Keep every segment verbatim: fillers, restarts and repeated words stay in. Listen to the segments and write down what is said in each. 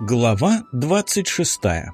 Глава двадцать шестая.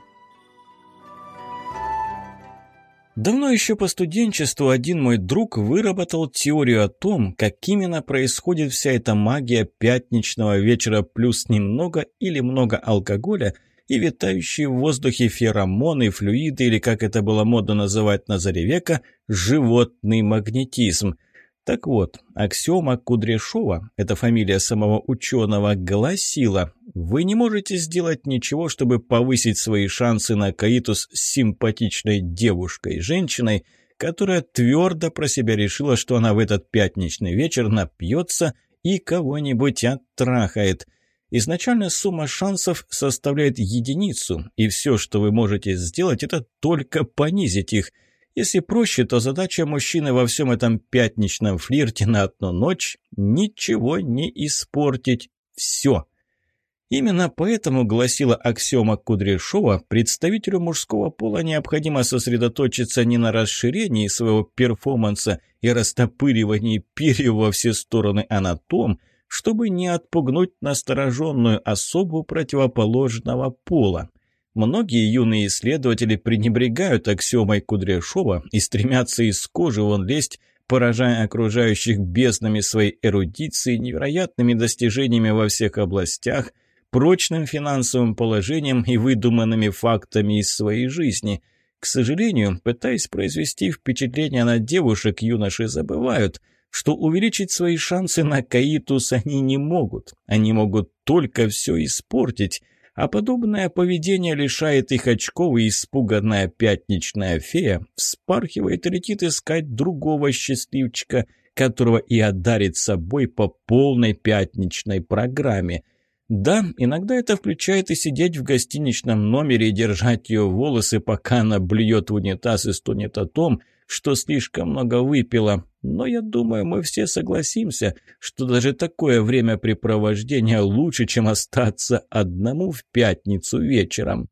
Давно еще по студенчеству один мой друг выработал теорию о том, как именно происходит вся эта магия пятничного вечера плюс немного или много алкоголя и витающие в воздухе феромоны, флюиды или, как это было модно называть на заре века, животный магнетизм. Так вот, аксиома Кудряшова, это фамилия самого ученого, гласила: вы не можете сделать ничего, чтобы повысить свои шансы на коитус с симпатичной девушкой, женщиной, которая твердо про себя решила, что она в этот пятничный вечер напьется и кого-нибудь оттрахает. Изначально сумма шансов составляет единицу, и все, что вы можете сделать, это только понизить их. Если проще, то задача мужчины во всем этом пятничном флирте на одну ночь – ничего не испортить. Все. Именно поэтому, гласила аксиома Кудряшова, представителю мужского пола необходимо сосредоточиться не на расширении своего перформанса и растопыривании перьев во все стороны, а на том, чтобы не отпугнуть настороженную особу противоположного пола. Многие юные исследователи пренебрегают аксиомой Кудряшова и стремятся из кожи вон лезть, поражая окружающих безднами своей эрудиции, невероятными достижениями во всех областях, прочным финансовым положением и выдуманными фактами из своей жизни. К сожалению, пытаясь произвести впечатление на девушек, юноши забывают, что увеличить свои шансы на коитус они не могут. Они могут только все испортить. А подобное поведение лишает их очков, и испуганная пятничная фея вспархивает и летит искать другого счастливчика, которого и одарит собой по полной пятничной программе. Да, иногда это включает и сидеть в гостиничном номере и держать ее волосы, пока она блюет в унитаз и стонет о том, что слишком много выпила. Но я думаю, мы все согласимся, что даже такое времяпрепровождение лучше, чем остаться одному в пятницу вечером.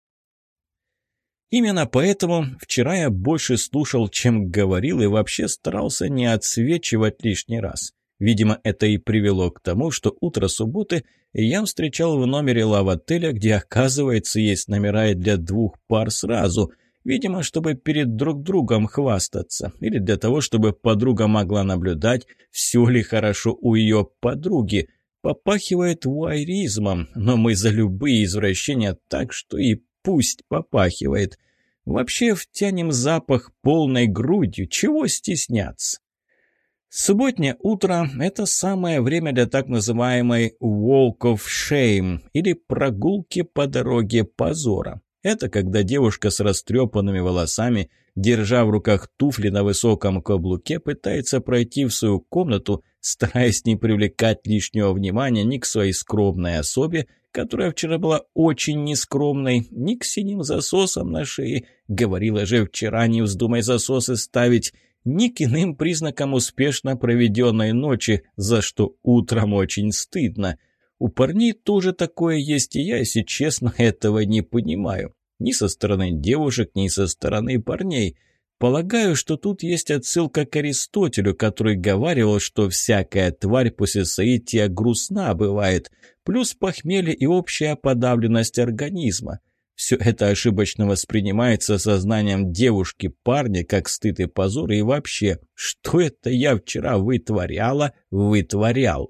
Именно поэтому вчера я больше слушал, чем говорил, и вообще старался не отсвечивать лишний раз. Видимо, это и привело к тому, что утро субботы я встречал в номере лав-отеля, где, оказывается, есть номера и для двух пар сразу. Видимо, чтобы перед друг другом хвастаться, или для того, чтобы подруга могла наблюдать, все ли хорошо у ее подруги. Попахивает вуайеризмом, но мы за любые извращения, так что и пусть попахивает. Вообще втянем запах полной грудью, чего стесняться? Субботнее утро – это самое время для так называемой «walk of shame» или прогулки по дороге позора. Это когда девушка с растрепанными волосами, держа в руках туфли на высоком каблуке, пытается пройти в свою комнату, стараясь не привлекать лишнего внимания ни к своей скромной особе, которая вчера была очень нескромной, ни к синим засосам на шее, говорила же вчера, не вздумай засосы ставить, ни к иным признакам успешно проведенной ночи, за что утром очень стыдно. У парней тоже такое есть, и я, если честно, этого не понимаю. Ни со стороны девушек, ни со стороны парней. Полагаю, что тут есть отсылка к Аристотелю, который говаривал, что всякая тварь после соития грустна бывает, плюс похмелье и общая подавленность организма. Все это ошибочно воспринимается сознанием девушки, парня, как стыд и позор, и вообще, что это я вчера вытворяла, вытворял.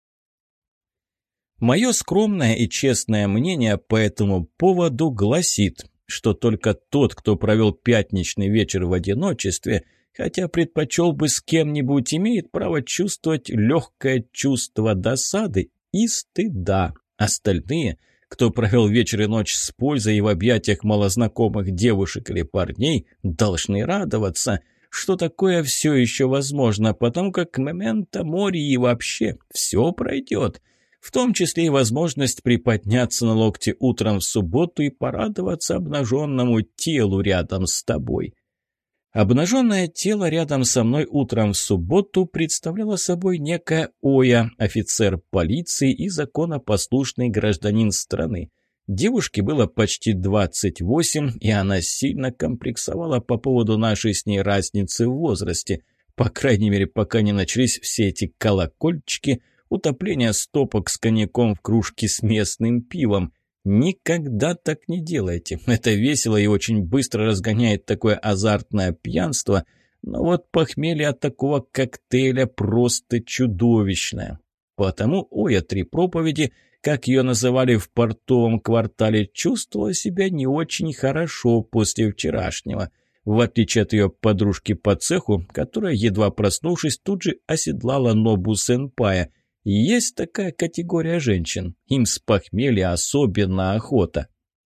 Мое скромное и честное мнение по этому поводу гласит, что только тот, кто провел пятничный вечер в одиночестве, хотя предпочел бы с кем-нибудь, имеет право чувствовать легкое чувство досады и стыда. Остальные, кто провел вечер и ночь с пользой и в объятиях малознакомых девушек или парней, должны радоваться, что такое все еще возможно, потому как момента мори и вообще все пройдет. В том числе и возможность приподняться на локте утром в субботу и порадоваться обнаженному телу рядом с тобой. Обнаженное тело рядом со мной утром в субботу представляло собой некая Оя, офицер полиции и законопослушный гражданин страны. Девушке было почти двадцать восемь, и она сильно комплексовала по поводу нашей с ней разницы в возрасте. По крайней мере, пока не начались все эти колокольчики, утопление стопок с коньяком в кружке с местным пивом. Никогда так не делайте. Это весело и очень быстро разгоняет такое азартное пьянство, но вот похмелье от такого коктейля просто чудовищное. Потому Оя Три Проповеди, как ее называли в портовом квартале, чувствовала себя не очень хорошо после вчерашнего. В отличие от ее подружки по цеху, которая, едва проснувшись, тут же оседлала Нобу-сенпая. Есть такая категория женщин, им с похмелья особенно охота.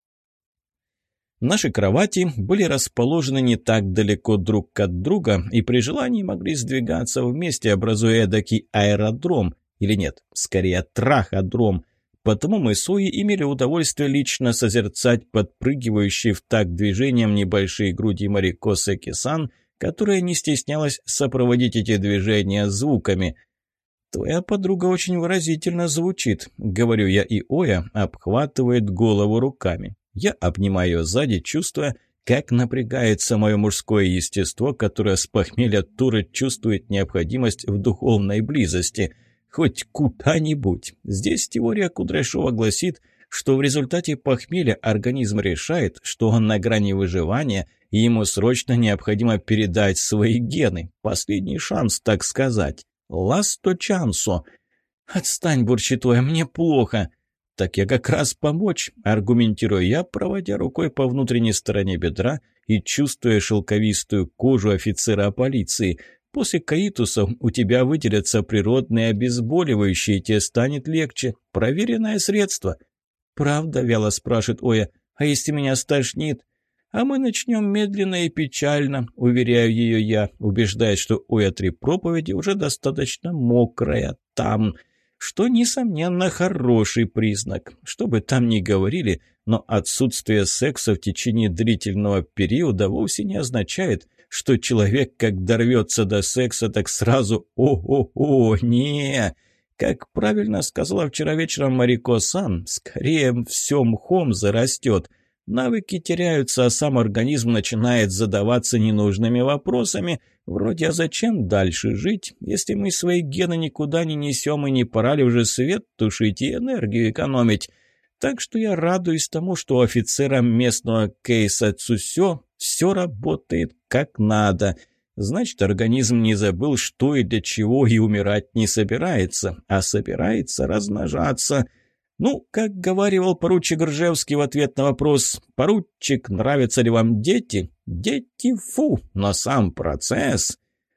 Наши кровати были расположены не так далеко друг от друга и при желании могли сдвигаться вместе, образуя эдакий аэродром, или нет, скорее траходром. Потому мы с Оей имели удовольствие лично созерцать подпрыгивающие в такт движением небольшие груди Марико Секи-сан, которая не стеснялась сопроводить эти движения звуками. «Твоя подруга очень выразительно звучит», — говорю я, и Оя обхватывает голову руками. Я обнимаю ее сзади, чувствуя, как напрягается мое мужское естество, которое с похмелья тура чувствует необходимость в духовной близости. Хоть куда-нибудь. Здесь теория Кудряшова гласит, что в результате похмелья организм решает, что он на грани выживания, и ему срочно необходимо передать свои гены. Последний шанс, так сказать. «Ласто чансо». «Отстань, бурчит Оя, мне плохо». «Так я как раз помочь», — аргументирую я, проводя рукой по внутренней стороне бедра и чувствуя шелковистую кожу офицера полиции. «После каитусов у тебя выделятся природные обезболивающие, тебе станет легче. Проверенное средство». «Правда?» — вяло спрашивает Оя. «А если меня стошнит?» «А мы начнем медленно и печально», — уверяю ее я, убеждаясь, что Оя Три Проповеди уже достаточно мокрая там, что, несомненно, хороший признак. Что бы там ни говорили, но отсутствие секса в течение длительного периода вовсе не означает, что человек, как дорвется до секса, так сразу «о-о-о, не». Как правильно сказала вчера вечером Марико-сан, скорее все мхом зарастет. Навыки теряются, а сам организм начинает задаваться ненужными вопросами, вроде «а зачем дальше жить, если мы свои гены никуда не несем и не пора ли уже свет тушить и энергию экономить?» Так что я радуюсь тому, что у офицера местного Кейса Цусё все работает как надо. Значит, организм не забыл, что и для чего, и умирать не собирается, а собирается размножаться. Ну, как говаривал поручик Ржевский в ответ на вопрос «Поручик, нравятся ли вам дети?» «Дети, фу, но сам процесс...»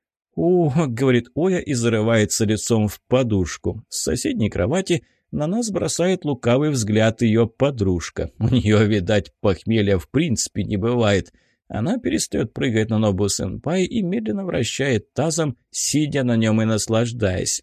«О, — говорит Оя и зарывается лицом в подушку. С соседней кровати на нас бросает лукавый взгляд ее подружка. У нее, видать, похмелья в принципе не бывает». Она перестает прыгать на Нобу-сенпай и медленно вращает тазом, сидя на нем и наслаждаясь.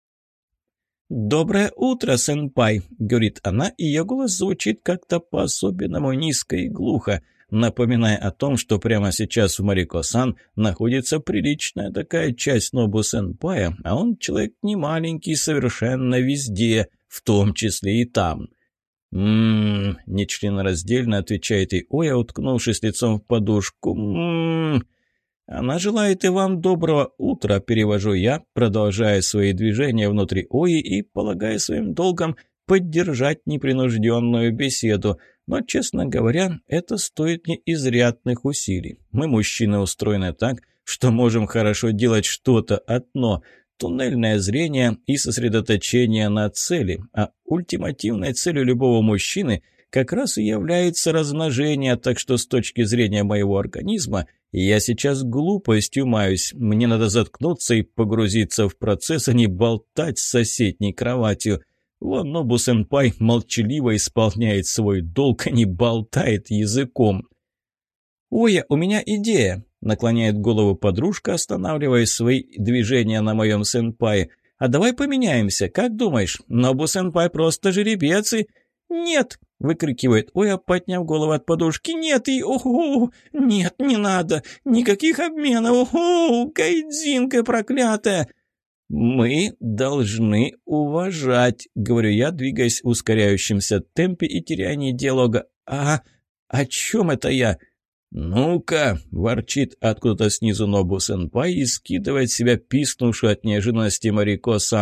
«Доброе утро, сенпай!» — говорит она, и ее голос звучит как-то по-особенному низко и глухо, напоминая о том, что прямо сейчас в Марико-сан находится приличная такая часть Нобу-сенпая, а он человек не маленький совершенно везде, в том числе и там. «М-м-м», нечленораздельно отвечает и Оя, уткнувшись лицом в подушку. «М-м-м». «Она желает и вам доброго утра», — перевожу я, продолжая свои движения внутри Ои и полагая своим долгом поддержать непринужденную беседу. Но, честно говоря, это стоит мне изрядных усилий. Мы, мужчины, устроены так, что можем хорошо делать что-то одно — туннельное зрение и сосредоточение на цели, а ультимативной целью любого мужчины как раз и является размножение, так что с точки зрения моего организма я сейчас глупостью маюсь, мне надо заткнуться и погрузиться в процесс, а не болтать с соседней кроватью. Вон Нобу-сенпай молчаливо исполняет свой долг, а не болтает языком. «Оя, у меня идея!» — наклоняет голову подружка, останавливая свои движения на моем сенпае. «А давай поменяемся, как думаешь? Нобу-сенпай просто жеребец и...» «Нет!» — выкрикивает Оя, подняв голову от подушки. «Нет и... Ого! Нет, не надо! Никаких обменов! Ого! Кайдзинка проклятая!» «Мы должны уважать», — говорю я, двигаясь в ускоряющемся темпе и теряя нить диалога. «А о чем это я?» «Ну-ка!» — ворчит откуда-то снизу Нобу-сенпай и скидывает с себя пискнувшую от неожиданности Марико-сан.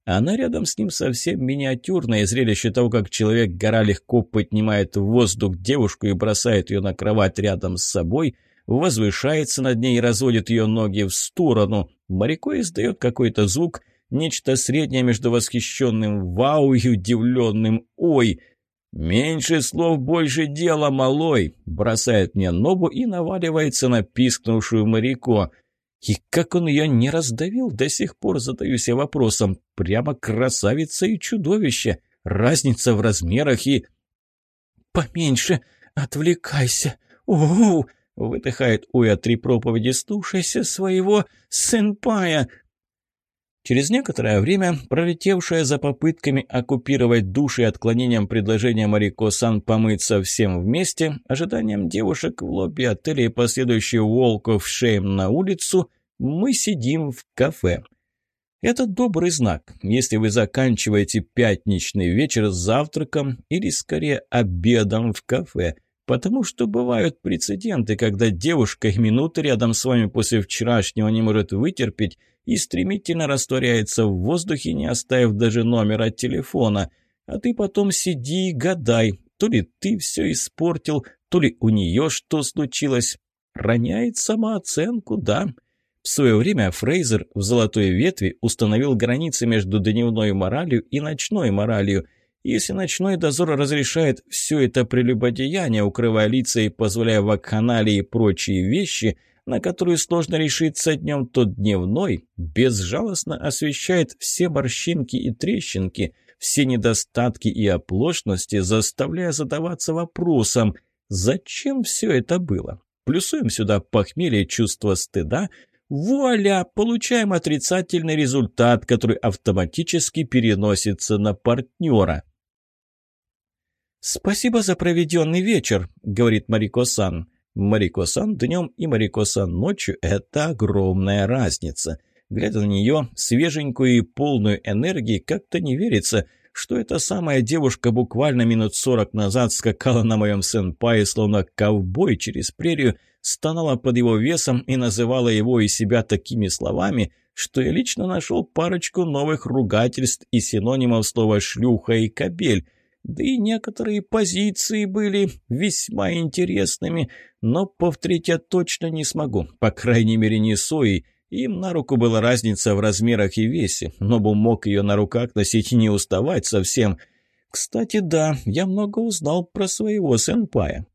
Она рядом с ним совсем миниатюрная, и зрелище того, как человек-гора легко поднимает в воздух девушку и бросает ее на кровать рядом с собой, возвышается над ней и разводит ее ноги в сторону. Марико издает какой-то звук, нечто среднее между восхищенным «вау» и удивленным «ой». «Меньше слов, больше дела, малой!» – бросает мне Нобу и наваливается на пискнувшую Марико. И как он ее не раздавил, до сих пор задаюсь я вопросом. Прямо красавица и чудовище. Разница в размерах и... «Поменьше отвлекайся! У-у-у!» — выдыхает Уя три проповеди. «Слушайся своего сэнпая!» Через некоторое время, пролетевшее за попытками оккупировать душ и отклонением предложения Марико-сан помыться всем вместе, ожиданием девушек в лобби отеля и последующий walk of shame на улицу, мы сидим в кафе. Это добрый знак, если вы заканчиваете пятничный вечер с завтраком или, скорее, обедом в кафе, потому что бывают прецеденты, когда девушка и минуты рядом с вами после вчерашнего не может вытерпеть и стремительно растворяется в воздухе, не оставив даже номера телефона. А ты потом сиди и гадай, то ли ты все испортил, то ли у нее что случилось. Роняет самооценку, да. В свое время Фрейзер в «Золотой ветви» установил границы между дневной моралью и ночной моралью. Если ночной дозор разрешает все это прелюбодеяние, укрывая лица и позволяя вакханалии и прочие вещи, на которую сложно решиться днем, то дневной безжалостно освещает все морщинки и трещинки, все недостатки и оплошности, заставляя задаваться вопросом, зачем все это было. Плюсуем сюда похмелье, чувство стыда, вуаля, получаем отрицательный результат, который автоматически переносится на партнера. «Спасибо за проведенный вечер», — говорит Марико-сан. Марико-сан днем и Марико-сан ночью – это огромная разница. Глядя на нее, свеженькую и полную энергии, как-то не верится, что эта самая девушка буквально минут сорок назад скакала на моем сэнпае, словно ковбой через прерию, стонала под его весом и называла его и себя такими словами, что я лично нашел парочку новых ругательств и синонимов слова «шлюха» и «кобель». Да и некоторые позиции были весьма интересными, но повторить я точно не смогу, по крайней мере не Сои. Им на руку была разница в размерах и весе, но бы мог ее на руках носить и не уставать совсем. Кстати, да, я много узнал про своего сэнпая.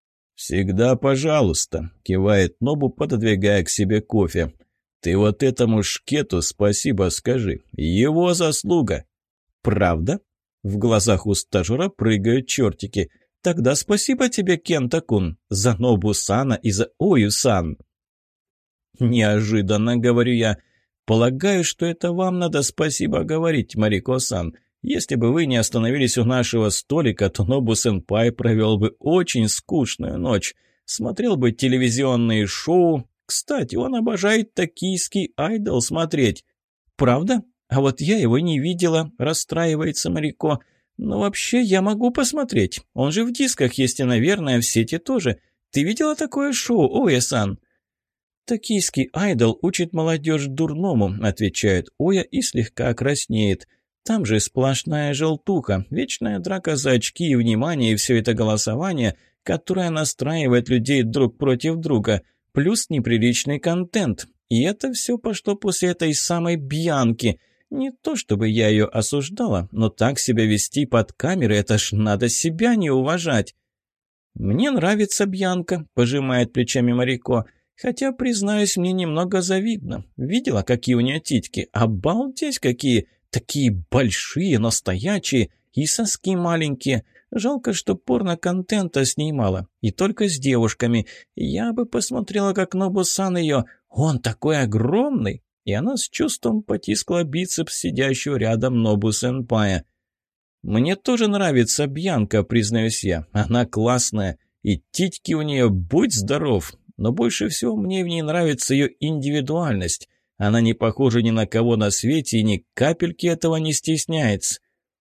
«Всегда пожалуйста», — кивает Нобу, пододвигая к себе кофе. «Ты вот этому шкету спасибо скажи. Его заслуга». «Правда?» В глазах у стажера прыгают чертики. «Тогда спасибо тебе, Кента-кун, за Нобу-сана и за Ою-сан». «Неожиданно», — говорю я. «Полагаю, что это вам надо спасибо говорить, Марико-сан. Если бы вы не остановились у нашего столика, то Нобу-сенпай провел бы очень скучную ночь. Смотрел бы телевизионные шоу. Кстати, он обожает «Токийский айдол» смотреть». «Правда? А вот я его не видела», – расстраивается Марико. «Но вообще я могу посмотреть. Он же в дисках есть и, наверное, в сети тоже. Ты видела такое шоу, Оя-сан?» «Токийский айдол учит молодежь дурному», – отвечает Оя и слегка краснеет. «Там же сплошная желтуха, вечная драка за очки и внимание, и все это голосование, которое настраивает людей друг против друга, плюс неприличный контент. И это все пошло после этой самой Бьянки. Не то чтобы я ее осуждала, но так себя вести под камерой, это ж надо себя не уважать». «Мне нравится Бьянка», – пожимает плечами Марико. «Хотя, признаюсь, мне немного завидно. Видела, какие у нее титьки? Обалдеть какие! Такие большие, настоящие, и соски маленькие. Жалко, что порно-контента с ней мало, и только с девушками. Я бы посмотрела, как Нобу-сан ее. Он такой огромный!» И она с чувством потискала бицепс сидящего рядом Нобу-сенпая. «Мне тоже нравится Бьянка», признаюсь я. «Она классная, и титьки у нее будь здоров. Но больше всего мне в ней нравится ее индивидуальность. Она не похожа ни на кого на свете и ни капельки этого не стесняется».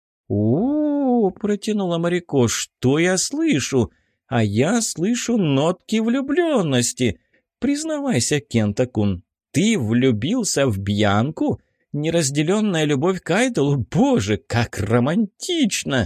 «У-у-у», протянула Марико, — «что я слышу? А я слышу нотки влюбленности. Признавайся, Кента-кун, ты влюбился в Бьянку? Неразделенная любовь к айдолу? Боже, как романтично!»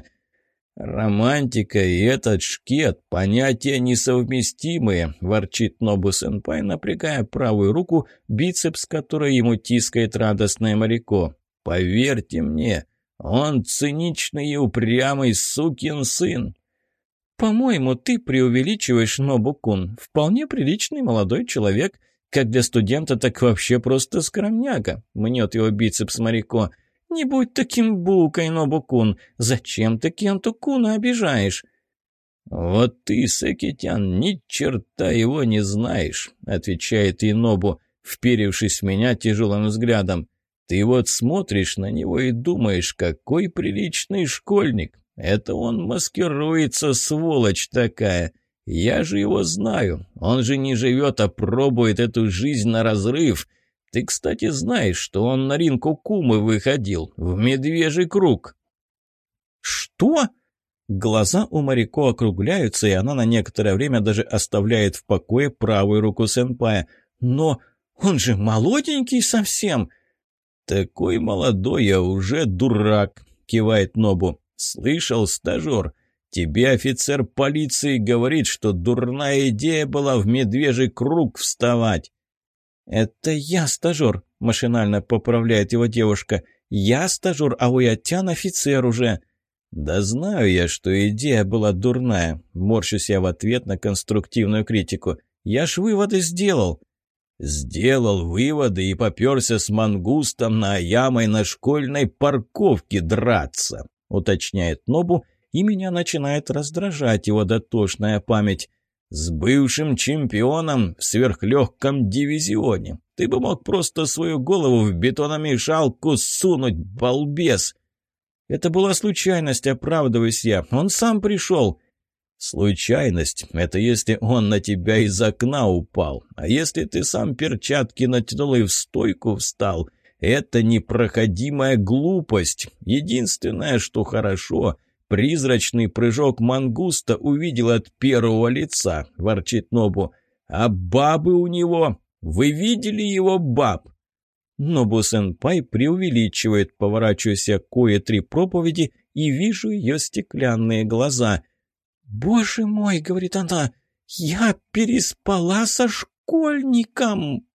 «Романтика и этот шкет — понятия несовместимые», — ворчит Нобу-сенпай, напрягая правую руку, бицепс которой ему тискает радостное Марико. «Поверьте мне, он циничный и упрямый сукин сын». «По-моему, ты преувеличиваешь, Нобу-кун. Вполне приличный молодой человек. Как для студента, так вообще просто скромняга», — мнет его бицепс Марико. «Не будь таким букой, Нобу-кун. Зачем ты Кенту-куна обижаешь?» «Вот ты, Сэкитян, ни черта его не знаешь», — отвечает Инобу, вперевшись в меня тяжелым взглядом. «Ты вот смотришь на него и думаешь, какой приличный школьник. Это он маскируется, сволочь такая. Я же его знаю. Он же не живет, а пробует эту жизнь на разрыв. Ты, кстати, знаешь, что он на ринку Кумы выходил, в медвежий круг». «Что?» Глаза у Марико округляются, и она на некоторое время даже оставляет в покое правую руку сенпая. «Но он же молоденький совсем!» «Такой молодой, а уже дурак», — кивает Нобу. «Слышал, стажер? Тебе офицер полиции говорит, что дурная идея была в медвежий круг вставать». «Это я стажер», — машинально поправляет его девушка. «Я стажер, а Уятян офицер уже». «Да знаю я, что идея была дурная», — морщусь я в ответ на конструктивную критику. «Я ж выводы сделал». «Сделал выводы и попёрся с мангустом на Аямой на школьной парковке драться», — уточняет Нобу, и меня начинает раздражать его дотошная память. «С бывшим чемпионом в сверхлегком дивизионе. Ты бы мог просто свою голову в бетономешалку сунуть, балбес!» «Это была случайность, оправдываюсь я. Он сам пришел». «Случайность — это если он на тебя из окна упал. А если ты сам перчатки натянул и в стойку встал, это непроходимая глупость. Единственное, что хорошо, призрачный прыжок мангуста увидел от первого лица», — ворчит Нобу. «А бабы у него? Вы видели его баб?» Нобу-сенпай преувеличивает, поворачиваясь к кое-три проповеди, и вижу ее стеклянные глаза. «Боже мой!» — говорит она. «Я переспала со школьником!»